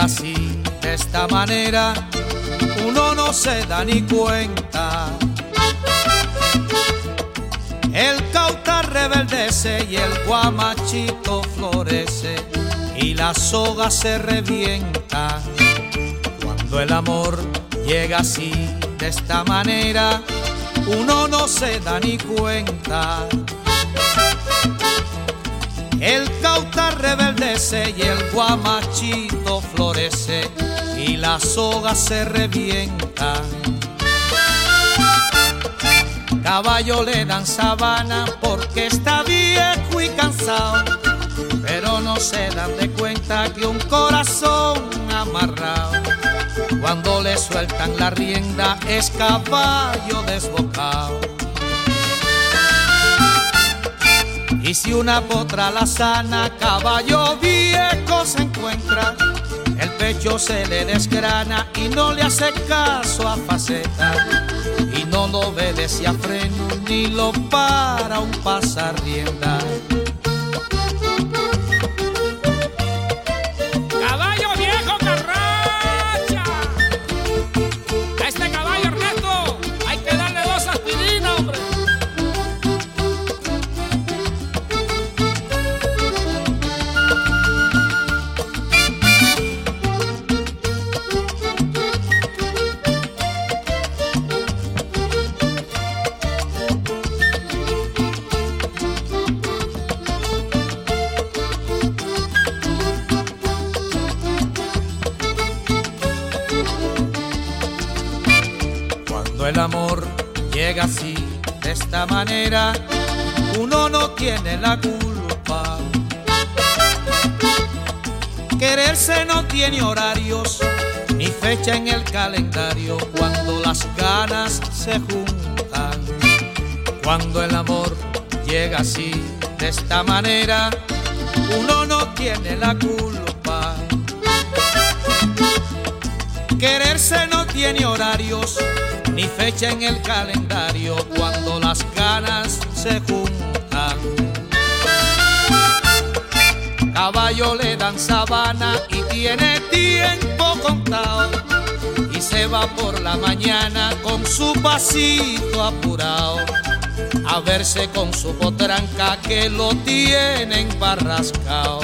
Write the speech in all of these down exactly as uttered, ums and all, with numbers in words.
llega así, de esta manera, uno no se da ni cuenta. El cauta rebeldece y el guamachito florece y la soga se revienta. Cuando el amor llega así, de esta manera, uno no se da ni cuenta. El cauta rebeldece y el guamachito florece y la soga se revienta. Caballo le dan sabana porque está viejo y cansado, pero no se dan de cuenta que un corazón amarrado, cuando le sueltan la rienda, es caballo desbocado. Y si una potra la sana, caballo viejo se encuentra, el pecho se le desgrana y no le hace caso a faceta, y no lo obedece a freno ni lo para un pasarrienda. ¡Caballo viejo carracha! A este caballo, Ernesto, hay que darle dos aspirinas, hombre. Cuando el amor llega así, de esta manera, uno no tiene la culpa. Quererse no tiene horarios ni fecha en el calendario, cuando las ganas se juntan. Cuando el amor llega así, de esta manera, uno no tiene la culpa. Quererse no tiene horarios ni fecha en el calendario, cuando las ganas se juntan. Caballo le dan sabana y tiene tiempo contado, y se va por la mañana con su pasito apurado a verse con su potranca que lo tienen barrascao.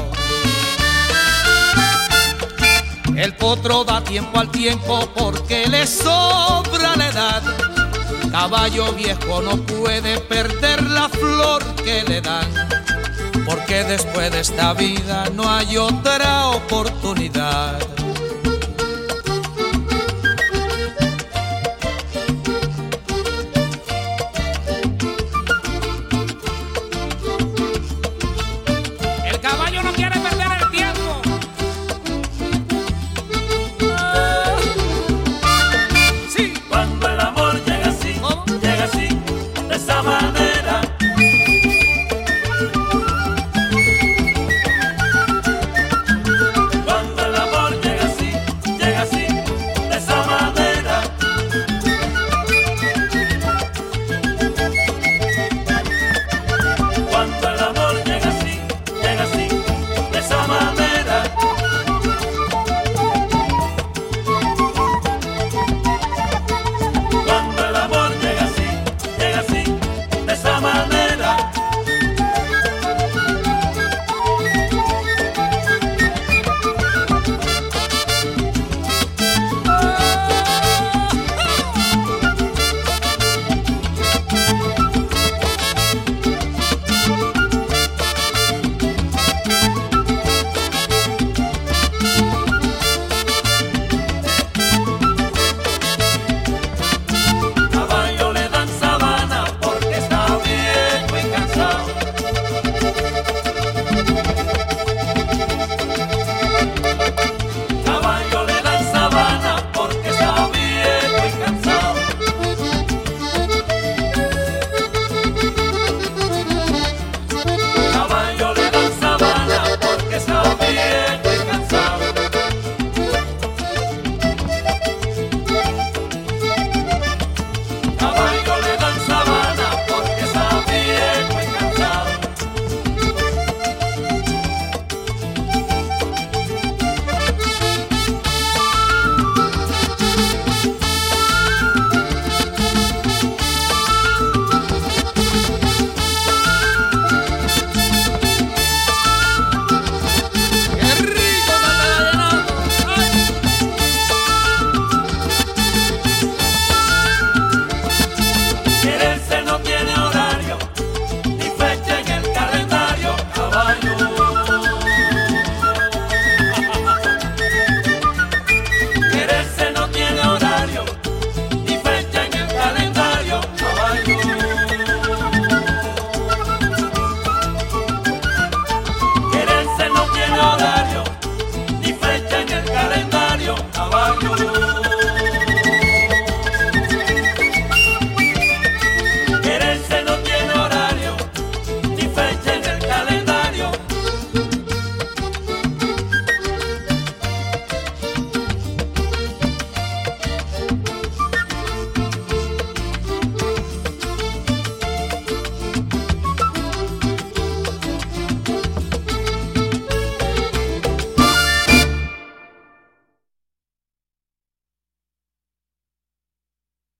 El potro da tiempo al tiempo porque le sobra la edad. Caballo viejo no puede perder la flor que le dan, porque después de esta vida no hay otra oportunidad.